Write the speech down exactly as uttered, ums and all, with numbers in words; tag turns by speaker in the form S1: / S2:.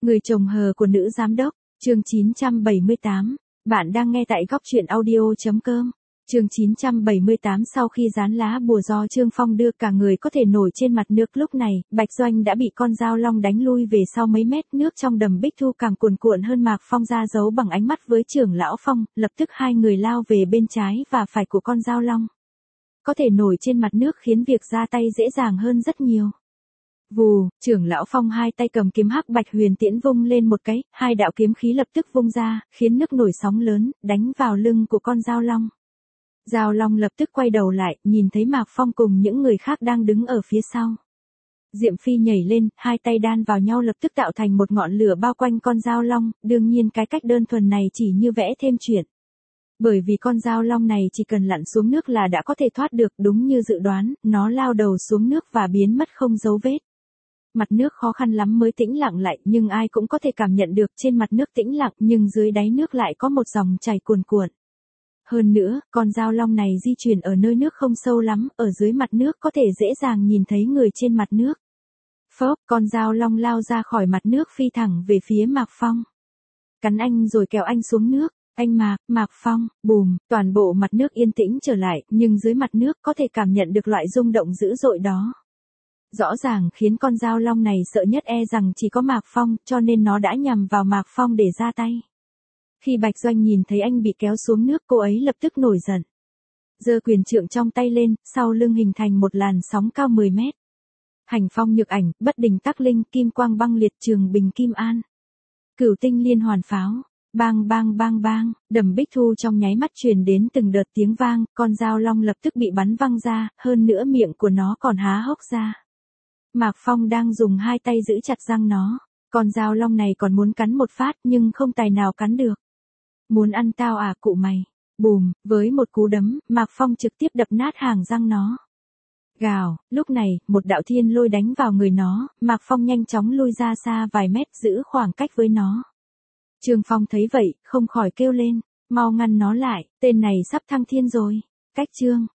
S1: Người chồng hờ của nữ giám đốc, chương chín trăm bảy mươi tám. Bạn đang nghe tại góc truyện audio.com. Chương chín trăm bảy mươi tám. Sau khi dán lá bùa do Trương Phong đưa, cả người có thể nổi trên mặt nước. Lúc này, Bạch Doanh đã bị con dao long đánh lui về sau mấy mét. Nước trong đầm Bích Thu càng cuồn cuộn hơn. Mạc Phong ra dấu bằng ánh mắt với trưởng lão Phong, lập tức hai người lao về bên trái và phải của con dao long. Có thể nổi trên mặt nước khiến việc ra tay dễ dàng hơn rất nhiều. Vù, trưởng lão Phong hai tay cầm kiếm hắc bạch huyền tiễn vung lên một cái, hai đạo kiếm khí lập tức vung ra, khiến nước nổi sóng lớn, đánh vào lưng của con dao long. Dao long lập tức quay đầu lại, nhìn thấy Mạc Phong cùng những người khác đang đứng ở phía sau. Diệm Phi nhảy lên, hai tay đan vào nhau lập tức tạo thành một ngọn lửa bao quanh con dao long, đương nhiên cái cách đơn thuần này chỉ như vẽ thêm chuyện. Bởi vì con dao long này chỉ cần lặn xuống nước là đã có thể thoát được, đúng như dự đoán, nó lao đầu xuống nước và biến mất không dấu vết. Mặt nước khó khăn lắm mới tĩnh lặng lại, nhưng ai cũng có thể cảm nhận được trên mặt nước tĩnh lặng nhưng dưới đáy nước lại có một dòng chảy cuồn cuộn. Hơn nữa, con dao long này di chuyển ở nơi nước không sâu lắm, ở dưới mặt nước có thể dễ dàng nhìn thấy người trên mặt nước. Phốc, con dao long lao ra khỏi mặt nước phi thẳng về phía Mạc Phong. Cắn anh rồi kéo anh xuống nước. Anh Mạc, Mạc Phong, bùm, toàn bộ mặt nước yên tĩnh trở lại, nhưng dưới mặt nước có thể cảm nhận được loại rung động dữ dội đó. Rõ ràng khiến con dao long này sợ nhất e rằng chỉ có Mạc Phong, cho nên nó đã nhằm vào Mạc Phong để ra tay. Khi Bạch Doanh nhìn thấy anh bị kéo xuống nước, cô ấy lập tức nổi giận. Giơ quyền trượng trong tay lên, sau lưng hình thành một làn sóng cao mười mét. Hành phong nhược ảnh, bất đình tắc linh, kim quang băng liệt, trường bình kim an. Cửu tinh liên hoàn pháo. Bang bang bang bang, đầm Bích Thu trong nháy mắt truyền đến từng đợt tiếng vang, con dao long lập tức bị bắn văng ra, hơn nữa miệng của nó còn há hốc ra. Mạc Phong đang dùng hai tay giữ chặt răng nó, con dao long này còn muốn cắn một phát nhưng không tài nào cắn được. Muốn ăn tao à cụ mày? Bùm, với một cú đấm, Mạc Phong trực tiếp đập nát hàng răng nó. Gào, lúc này, một đạo thiên lôi đánh vào người nó, Mạc Phong nhanh chóng lui ra xa vài mét giữ khoảng cách với nó. Trương Phong thấy vậy, không khỏi kêu lên, mau ngăn nó lại, tên này sắp thăng thiên rồi. Cách Trương,